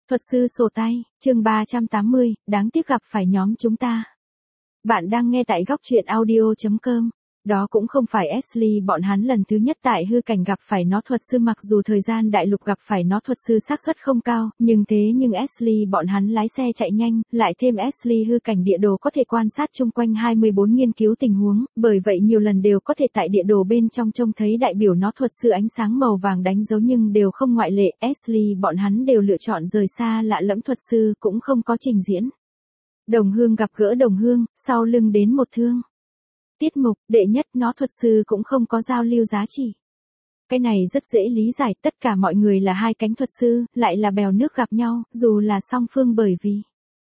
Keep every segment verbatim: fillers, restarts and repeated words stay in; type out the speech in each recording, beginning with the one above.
Thuật sư sổ tay, chương ba trăm tám mươi, đáng tiếc gặp phải nhóm chúng ta. Bạn đang nghe tại góc truyện audio chấm com. Đó cũng không phải Ashley bọn hắn lần thứ nhất tại hư cảnh gặp phải nó thuật sư, mặc dù thời gian đại lục gặp phải nó thuật sư xác suất không cao, nhưng thế nhưng Ashley bọn hắn lái xe chạy nhanh, lại thêm Ashley hư cảnh địa đồ có thể quan sát chung quanh hai mươi bốn nghiên cứu tình huống, bởi vậy nhiều lần đều có thể tại địa đồ bên trong trông thấy đại biểu nó thuật sư ánh sáng màu vàng đánh dấu, nhưng đều không ngoại lệ, Ashley bọn hắn đều lựa chọn rời xa lạ lẫm thuật sư, cũng không có trình diễn. Đồng hương gặp gỡ đồng hương, sau lưng đến một thương. Tiết mục, đệ nhất, nó thuật sư cũng không có giao lưu giá trị. Cái này rất dễ lý giải, tất cả mọi người là hai cánh thuật sư, lại là bèo nước gặp nhau, dù là song phương, bởi vì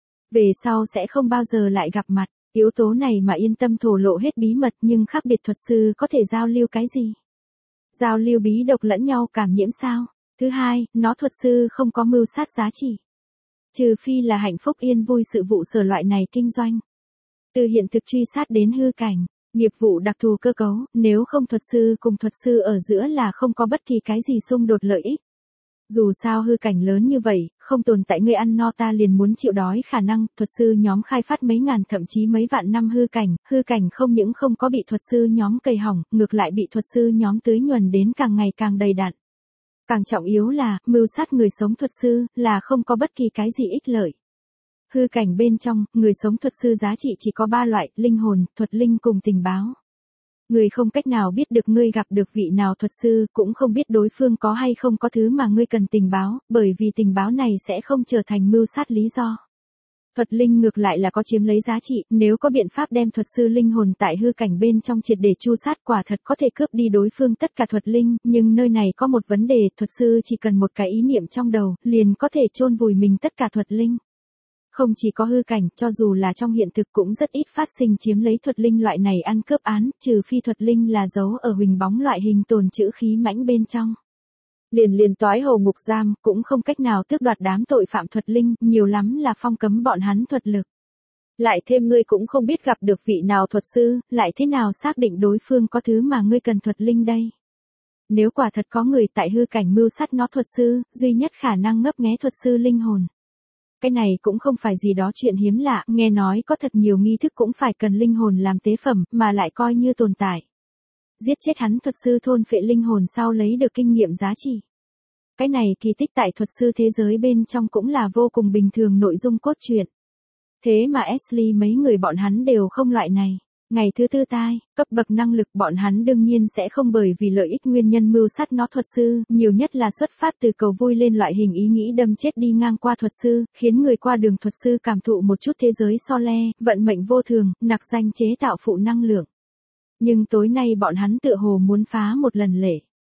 về sau sẽ không bao giờ lại gặp mặt, yếu tố này mà yên tâm thổ lộ hết bí mật. Nhưng khác biệt thuật sư có thể giao lưu cái gì? Giao lưu bí độc lẫn nhau cảm nhiễm sao? Thứ hai, nó thuật sư không có mưu sát giá trị. Trừ phi là hạnh phúc yên vui sự vụ sở loại này kinh doanh. Từ hiện thực truy sát đến hư cảnh, nghiệp vụ đặc thù cơ cấu, nếu không thuật sư cùng thuật sư ở giữa là không có bất kỳ cái gì xung đột lợi ích. Dù sao hư cảnh lớn như vậy, không tồn tại người ăn no ta liền muốn chịu đói khả năng, thuật sư nhóm khai phát mấy ngàn thậm chí mấy vạn năm hư cảnh, hư cảnh không những không có bị thuật sư nhóm cầy hỏng, ngược lại bị thuật sư nhóm tưới nhuần đến càng ngày càng đầy đặn. Càng trọng yếu là, mưu sát người sống thuật sư, là không có bất kỳ cái gì ích lợi. Hư cảnh bên trong, người sống thuật sư giá trị chỉ có ba loại, linh hồn, thuật linh cùng tình báo. Người không cách nào biết được ngươi gặp được vị nào thuật sư, cũng không biết đối phương có hay không có thứ mà ngươi cần tình báo, bởi vì tình báo này sẽ không trở thành mưu sát lý do. Thuật linh ngược lại là có chiếm lấy giá trị, nếu có biện pháp đem thuật sư linh hồn tại hư cảnh bên trong triệt để chu sát, quả thật có thể cướp đi đối phương tất cả thuật linh, nhưng nơi này có một vấn đề, thuật sư chỉ cần một cái ý niệm trong đầu, liền có thể chôn vùi mình tất cả thuật linh. Không chỉ có hư cảnh, cho dù là trong hiện thực cũng rất ít phát sinh chiếm lấy thuật linh loại này ăn cướp án, trừ phi thuật linh là giấu ở huỳnh bóng loại hình tồn trữ khí mãnh bên trong. Liền liền toái hồ ngục giam, cũng không cách nào tước đoạt đám tội phạm thuật linh, nhiều lắm là phong cấm bọn hắn thuật lực. Lại thêm ngươi cũng không biết gặp được vị nào thuật sư, lại thế nào xác định đối phương có thứ mà ngươi cần thuật linh đây. Nếu quả thật có người tại hư cảnh mưu sát nó thuật sư, duy nhất khả năng ngấp nghé thuật sư linh hồn. Cái này cũng không phải gì đó chuyện hiếm lạ, nghe nói có thật nhiều nghi thức cũng phải cần linh hồn làm tế phẩm, mà lại coi như tồn tại. Giết chết hắn thuật sư thôn phệ linh hồn sau lấy được kinh nghiệm giá trị. Cái này kỳ tích tại thuật sư thế giới bên trong cũng là vô cùng bình thường nội dung cốt truyện. Thế mà Ashley mấy người bọn hắn đều không loại này. Ngày thứ tư tai, cấp bậc năng lực bọn hắn đương nhiên sẽ không bởi vì lợi ích nguyên nhân mưu sát nó thuật sư, nhiều nhất là xuất phát từ cầu vui lên loại hình ý nghĩ đâm chết đi ngang qua thuật sư, khiến người qua đường thuật sư cảm thụ một chút thế giới so le, vận mệnh vô thường, nặc danh chế tạo phụ năng lượng. Nhưng tối nay bọn hắn tựa hồ muốn phá một lần lệ.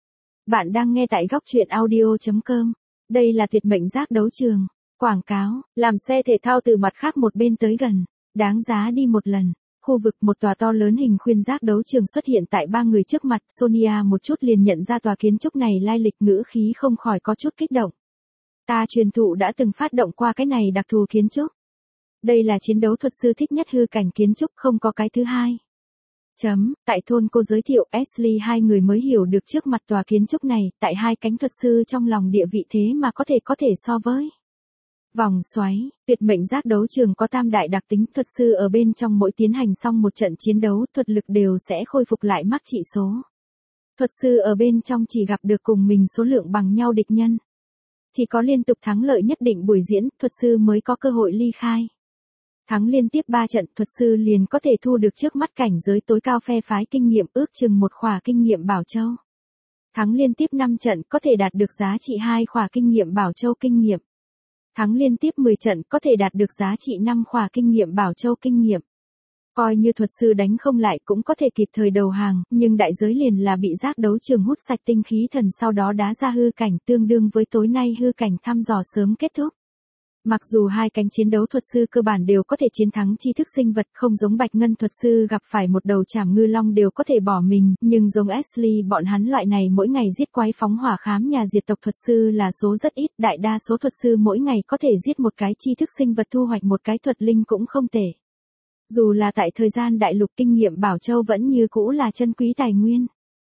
Bạn đang nghe tại góc truyện audio chấm com. Đây là tuyệt mệnh giác đấu trường. Quảng cáo, làm xe thể thao từ mặt khác một bên tới gần. Đáng giá đi một lần. Khu vực một tòa to lớn hình khuyên giác đấu trường xuất hiện tại ba người trước mặt, Sonia một chút liền nhận ra tòa kiến trúc này lai lịch, ngữ khí không khỏi có chút kích động. Ta truyền thụ đã từng phát động qua cái này đặc thù kiến trúc. Đây là chiến đấu thuật sư thích nhất hư cảnh kiến trúc, không có cái thứ hai. Chấm, tại thôn cô giới thiệu, Ashley hai người mới hiểu được trước mặt tòa kiến trúc này, tại hai cánh thuật sư trong lòng địa vị thế mà có thể có thể so với. Vòng xoáy, tuyệt mệnh giác đấu trường có tam đại đặc tính, thuật sư ở bên trong mỗi tiến hành xong một trận chiến đấu, thuật lực đều sẽ khôi phục lại mắc trị số. Thuật sư ở bên trong chỉ gặp được cùng mình số lượng bằng nhau địch nhân. Chỉ có liên tục thắng lợi nhất định buổi diễn, thuật sư mới có cơ hội ly khai. Thắng liên tiếp ba trận, thuật sư liền có thể thu được trước mắt cảnh giới tối cao phe phái kinh nghiệm, ước chừng một khỏa kinh nghiệm bảo châu. Thắng liên tiếp năm trận, có thể đạt được giá trị hai khỏa kinh nghiệm bảo châu kinh nghiệm. Thắng liên tiếp mười trận, có thể đạt được giá trị năm khỏa kinh nghiệm bảo châu kinh nghiệm. Coi như thuật sư đánh không lại cũng có thể kịp thời đầu hàng, nhưng đại giới liền là bị giác đấu trường hút sạch tinh khí thần, sau đó đá ra hư cảnh, tương đương với tối nay hư cảnh thăm dò sớm kết thúc. Mặc dù hai cánh chiến đấu thuật sư cơ bản đều có thể chiến thắng tri thức sinh vật, không giống Bạch Ngân thuật sư gặp phải một đầu trảm ngư long đều có thể bỏ mình, nhưng giống Ashley bọn hắn loại này mỗi ngày giết quái phóng hỏa khám nhà diệt tộc thuật sư là số rất ít, đại đa số thuật sư mỗi ngày có thể giết một cái tri thức sinh vật thu hoạch một cái thuật linh cũng không tệ. Dù là tại thời gian đại lục kinh nghiệm bảo châu vẫn như cũ là chân quý tài nguyên.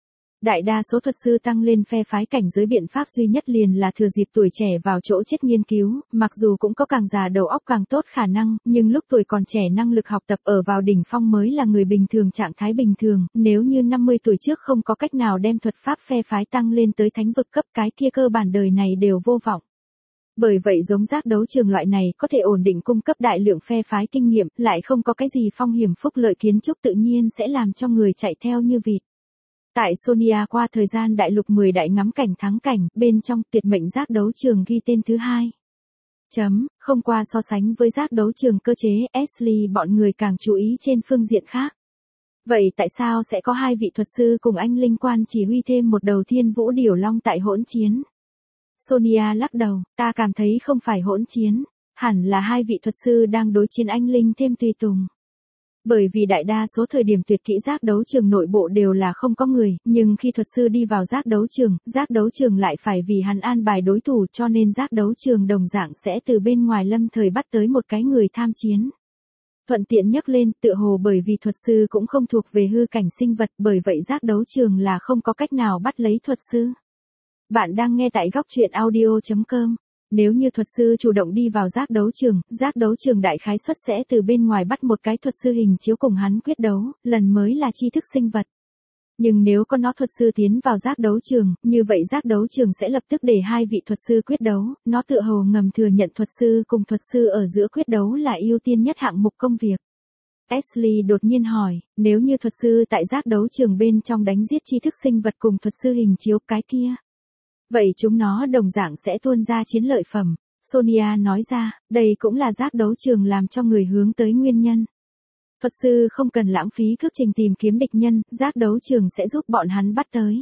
Đại đa số thuật sư tăng lên phe phái cảnh giới biện pháp duy nhất liền là thừa dịp tuổi trẻ vào chỗ chết nghiên cứu, mặc dù cũng có càng già đầu óc càng tốt khả năng, nhưng lúc tuổi còn trẻ năng lực học tập ở vào đỉnh phong mới là người bình thường trạng thái bình thường, nếu như năm mươi tuổi trước không có cách nào đem thuật pháp phe phái tăng lên tới thánh vực cấp cái kia cơ bản đời này đều vô vọng. Bởi vậy giống giác đấu trường loại này có thể ổn định cung cấp đại lượng phe phái kinh nghiệm, lại không có cái gì phong hiểm phúc lợi kiến trúc tự nhiên sẽ làm cho người chạy theo như vịt. Tại Sonia qua thời gian đại lục mười đại ngắm cảnh thắng cảnh, bên trong tuyệt mệnh giác đấu trường ghi tên thứ hai. Chấm, không qua so sánh với giác đấu trường cơ chế, Ashley bọn người càng chú ý trên phương diện khác. Vậy tại sao sẽ có hai vị thuật sư cùng anh linh quan chỉ huy thêm một đầu thiên vũ điểu long tại hỗn chiến? Sonia lắc đầu, ta cảm thấy không phải hỗn chiến, hẳn là hai vị thuật sư đang đối chiến anh linh thêm tùy tùng. Bởi vì đại đa số thời điểm tuyệt kỹ giác đấu trường nội bộ đều là không có người, nhưng khi thuật sư đi vào giác đấu trường, giác đấu trường lại phải vì hắn an bài đối thủ cho nên giác đấu trường đồng dạng sẽ từ bên ngoài lâm thời bắt tới một cái người tham chiến. Thuận tiện nhắc lên, tựa hồ bởi vì thuật sư cũng không thuộc về hư cảnh sinh vật, bởi vậy giác đấu trường là không có cách nào bắt lấy thuật sư. Bạn đang nghe tại góc truyện audio chấm com. Nếu như thuật sư chủ động đi vào giác đấu trường, giác đấu trường đại khái suất sẽ từ bên ngoài bắt một cái thuật sư hình chiếu cùng hắn quyết đấu, lần mới là tri thức sinh vật. Nhưng nếu có nó thuật sư tiến vào giác đấu trường, như vậy giác đấu trường sẽ lập tức để hai vị thuật sư quyết đấu, nó tựa hồ ngầm thừa nhận thuật sư cùng thuật sư ở giữa quyết đấu là ưu tiên nhất hạng mục công việc. Ashley đột nhiên hỏi, nếu như thuật sư tại giác đấu trường bên trong đánh giết tri thức sinh vật cùng thuật sư hình chiếu cái kia, vậy chúng nó đồng dạng sẽ tuôn ra chiến lợi phẩm. Sonia nói ra, đây cũng là giác đấu trường làm cho người hướng tới nguyên nhân. Thuật sư không cần lãng phí cước trình tìm kiếm địch nhân, giác đấu trường sẽ giúp bọn hắn bắt tới.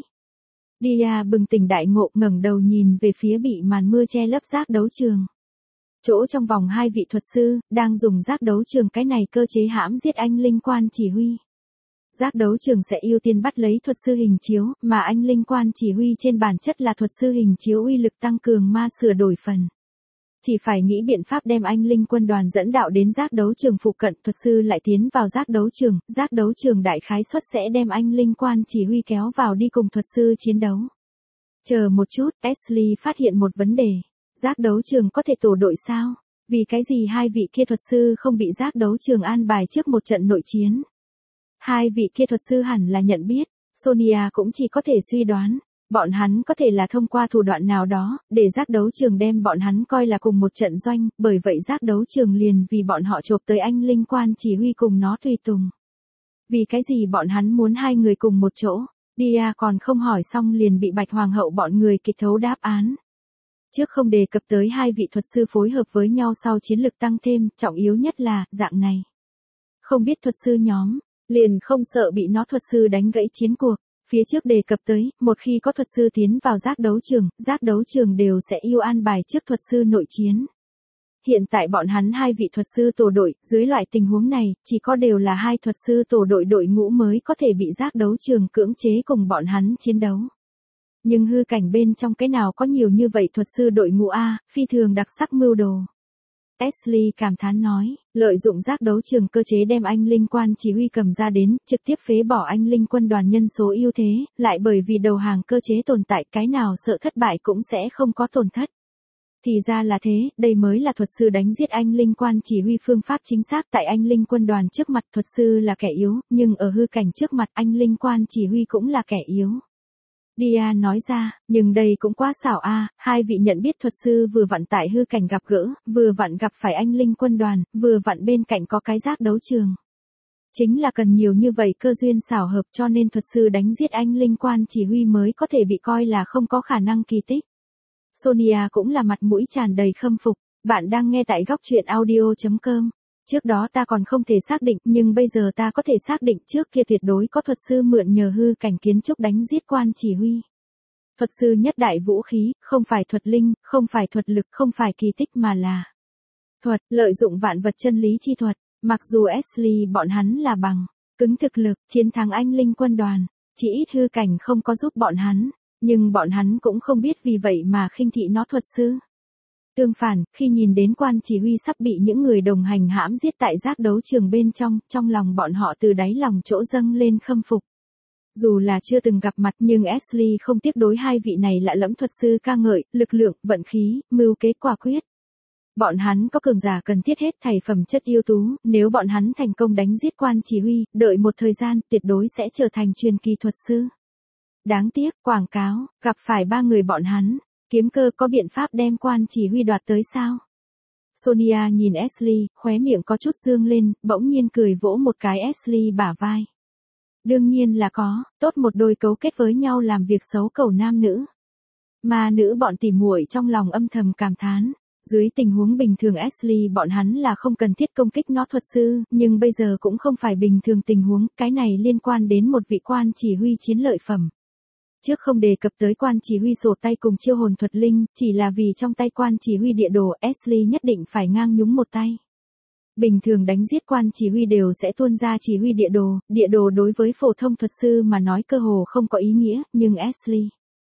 Dia bừng tỉnh đại ngộ ngẩng đầu nhìn về phía bị màn mưa che lấp giác đấu trường. Chỗ trong vòng hai vị thuật sư, đang dùng giác đấu trường cái này cơ chế hãm giết anh linh quan chỉ huy. Giác đấu trường sẽ ưu tiên bắt lấy thuật sư hình chiếu, mà anh linh quan chỉ huy trên bản chất là thuật sư hình chiếu uy lực tăng cường ma sửa đổi phần. Chỉ phải nghĩ biện pháp đem anh linh quân đoàn dẫn đạo đến giác đấu trường phụ cận, thuật sư lại tiến vào giác đấu trường, giác đấu trường đại khái suất sẽ đem anh linh quan chỉ huy kéo vào đi cùng thuật sư chiến đấu. Chờ một chút, Ashley phát hiện một vấn đề. Giác đấu trường có thể tổ đội sao? Vì cái gì hai vị kia thuật sư không bị giác đấu trường an bài trước một trận nội chiến? Hai vị kia thuật sư hẳn là nhận biết, Sonia cũng chỉ có thể suy đoán, bọn hắn có thể là thông qua thủ đoạn nào đó, để giác đấu trường đem bọn hắn coi là cùng một trận doanh, bởi vậy giác đấu trường liền vì bọn họ chộp tới anh linh quan chỉ huy cùng nó tùy tùng. Vì cái gì bọn hắn muốn hai người cùng một chỗ, Dia còn không hỏi xong liền bị Bạch Hoàng hậu bọn người kịch thấu đáp án. Trước không đề cập tới hai vị thuật sư phối hợp với nhau sau chiến lực tăng thêm, trọng yếu nhất là, dạng này. Không biết thuật sư nhóm, liền không sợ bị nó thuật sư đánh gãy chiến cuộc. Phía trước đề cập tới, một khi có thuật sư tiến vào giác đấu trường, giác đấu trường đều sẽ ưu an bài trước thuật sư nội chiến. Hiện tại bọn hắn hai vị thuật sư tổ đội, dưới loại tình huống này, chỉ có đều là hai thuật sư tổ đội đội ngũ mới có thể bị giác đấu trường cưỡng chế cùng bọn hắn chiến đấu. Nhưng hư cảnh bên trong cái nào có nhiều như vậy thuật sư đội ngũ A, phi thường đặc sắc mưu đồ. Ashley cảm thán nói, lợi dụng giác đấu trường cơ chế đem anh linh quan chỉ huy cầm ra đến, trực tiếp phế bỏ anh linh quân đoàn nhân số ưu thế, lại bởi vì đầu hàng cơ chế tồn tại cái nào sợ thất bại cũng sẽ không có tổn thất. Thì ra là thế, đây mới là thuật sư đánh giết anh linh quan chỉ huy phương pháp chính xác tại anh linh quân đoàn trước mặt thuật sư là kẻ yếu, nhưng ở hư cảnh trước mặt anh linh quan chỉ huy cũng là kẻ yếu. Dia nói ra, nhưng đây cũng quá xảo a, hai vị nhận biết thuật sư vừa vặn tại hư cảnh gặp gỡ, vừa vặn gặp phải anh linh quân đoàn, vừa vặn bên cạnh có cái giác đấu trường. Chính là cần nhiều như vậy cơ duyên xảo hợp cho nên thuật sư đánh giết anh linh quan chỉ huy mới có thể bị coi là không có khả năng kỳ tích. Sonia cũng là mặt mũi tràn đầy khâm phục, bạn đang nghe tại góc truyện audio chấm com. Trước đó ta còn không thể xác định, nhưng bây giờ ta có thể xác định trước kia tuyệt đối có thuật sư mượn nhờ hư cảnh kiến trúc đánh giết quan chỉ huy. Thuật sư nhất đại vũ khí, không phải thuật linh, không phải thuật lực, không phải kỳ tích mà là thuật, lợi dụng vạn vật chân lý chi thuật, mặc dù Ashley bọn hắn là bằng cứng thực lực, chiến thắng anh linh quân đoàn, chỉ ít hư cảnh không có giúp bọn hắn, nhưng bọn hắn cũng không biết vì vậy mà khinh thị nó thuật sư. Tương phản, khi nhìn đến quan chỉ huy sắp bị những người đồng hành hãm giết tại giác đấu trường bên trong, trong lòng bọn họ từ đáy lòng chỗ dâng lên khâm phục. Dù là chưa từng gặp mặt nhưng Ashley không tiếc đối hai vị này lạ lẫm thuật sư ca ngợi, lực lượng, vận khí, mưu kế quả quyết. Bọn hắn có cường giả cần thiết hết thảy phẩm chất ưu tú, nếu bọn hắn thành công đánh giết quan chỉ huy, đợi một thời gian, tuyệt đối sẽ trở thành truyền kỳ thuật sư. Đáng tiếc, quảng cáo, gặp phải ba người bọn hắn, kiếm cơ có biện pháp đem quan chỉ huy đoạt tới sao? Sonia nhìn Ashley, khóe miệng có chút dương lên, bỗng nhiên cười vỗ một cái Ashley bả vai. Đương nhiên là có, tốt một đôi cấu kết với nhau làm việc xấu cầu nam nữ. Mà nữ bọn tỉ muội trong lòng âm thầm cảm thán. Dưới tình huống bình thường Ashley bọn hắn là không cần thiết công kích nó thuật sư, nhưng bây giờ cũng không phải bình thường tình huống, cái này liên quan đến một vị quan chỉ huy chiến lợi phẩm. Trước không đề cập tới quan chỉ huy sổ tay cùng chiêu hồn thuật linh, chỉ là vì trong tay quan chỉ huy địa đồ, Ashley nhất định phải ngang nhúng một tay. Bình thường đánh giết quan chỉ huy đều sẽ tuôn ra chỉ huy địa đồ, địa đồ đối với phổ thông thuật sư mà nói cơ hồ không có ý nghĩa, nhưng Ashley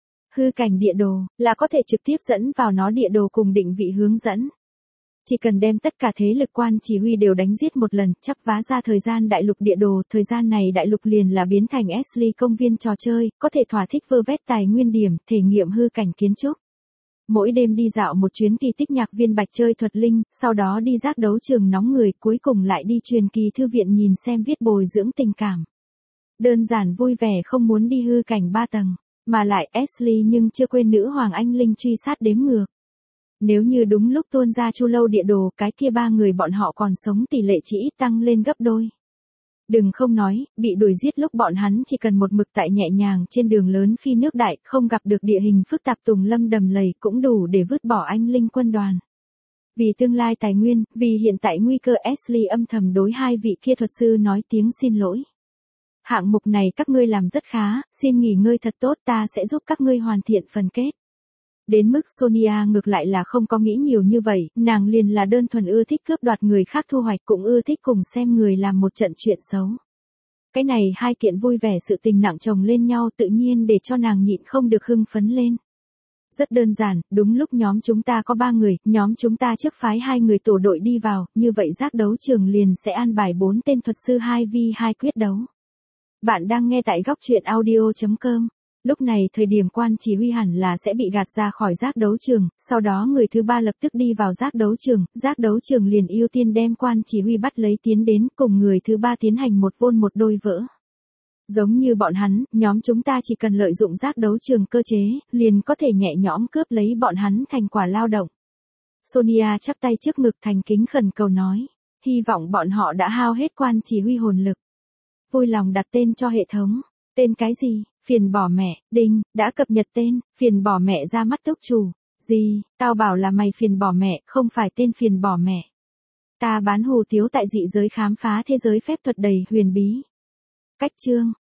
hư cảnh địa đồ là có thể trực tiếp dẫn vào nó địa đồ cùng định vị hướng dẫn. Chỉ cần đem tất cả thế lực quan chỉ huy đều đánh giết một lần, chắp vá ra thời gian đại lục địa đồ, thời gian này đại lục liền là biến thành Ashley công viên trò chơi, có thể thỏa thích vơ vét tài nguyên điểm, thể nghiệm hư cảnh kiến trúc. Mỗi đêm đi dạo một chuyến kỳ tích nhạc viên bạch chơi thuật linh, sau đó đi giác đấu trường nóng người, cuối cùng lại đi truyền kỳ thư viện nhìn xem viết bồi dưỡng tình cảm. Đơn giản vui vẻ không muốn đi hư cảnh ba tầng. Mà lại Ashley nhưng chưa quên nữ hoàng anh linh truy sát đếm ngược. Nếu như đúng lúc tuôn ra chu lâu địa đồ, cái kia ba người bọn họ còn sống tỷ lệ chỉ ít tăng lên gấp đôi. Đừng không nói, bị đuổi giết lúc bọn hắn chỉ cần một mực tại nhẹ nhàng trên đường lớn phi nước đại, không gặp được địa hình phức tạp tùng lâm đầm lầy cũng đủ để vứt bỏ anh linh quân đoàn. Vì tương lai tài nguyên, vì hiện tại nguy cơ Ashley âm thầm đối hai vị kia thuật sư nói tiếng xin lỗi. Hạng mục này các ngươi làm rất khá, xin nghỉ ngơi thật tốt, ta sẽ giúp các ngươi hoàn thiện phần kết. Đến mức Sonia ngược lại là không có nghĩ nhiều như vậy, nàng liền là đơn thuần ưa thích cướp đoạt người khác thu hoạch, cũng ưa thích cùng xem người làm một trận chuyện xấu. Cái này hai kiện vui vẻ sự tình nặng chồng lên nhau tự nhiên để cho nàng nhịn không được hưng phấn lên. Rất đơn giản, đúng lúc nhóm chúng ta có ba người, nhóm chúng ta trước phái hai người tổ đội đi vào, như vậy giác đấu trường liền sẽ an bài bốn tên thuật sư hai v hai quyết đấu. Bạn đang nghe tại góc truyện audio chấm com. Lúc này thời điểm quan chỉ huy hẳn là sẽ bị gạt ra khỏi giác đấu trường, sau đó người thứ ba lập tức đi vào giác đấu trường, giác đấu trường liền ưu tiên đem quan chỉ huy bắt lấy tiến đến cùng người thứ ba tiến hành một vôn một đôi vỡ. Giống như bọn hắn, nhóm chúng ta chỉ cần lợi dụng giác đấu trường cơ chế, liền có thể nhẹ nhõm cướp lấy bọn hắn thành quả lao động. Sonia chắp tay trước ngực thành kính khẩn cầu nói, hy vọng bọn họ đã hao hết quan chỉ huy hồn lực. Vui lòng đặt tên cho hệ thống. Tên cái gì? Phiền bỏ mẹ, đinh, đã cập nhật tên, phiền bỏ mẹ ra mắt túc chủ. Gì, tao bảo là mày phiền bỏ mẹ, không phải tên phiền bỏ mẹ. Ta bán hù tiếu tại dị giới khám phá thế giới phép thuật đầy huyền bí. Cách chương,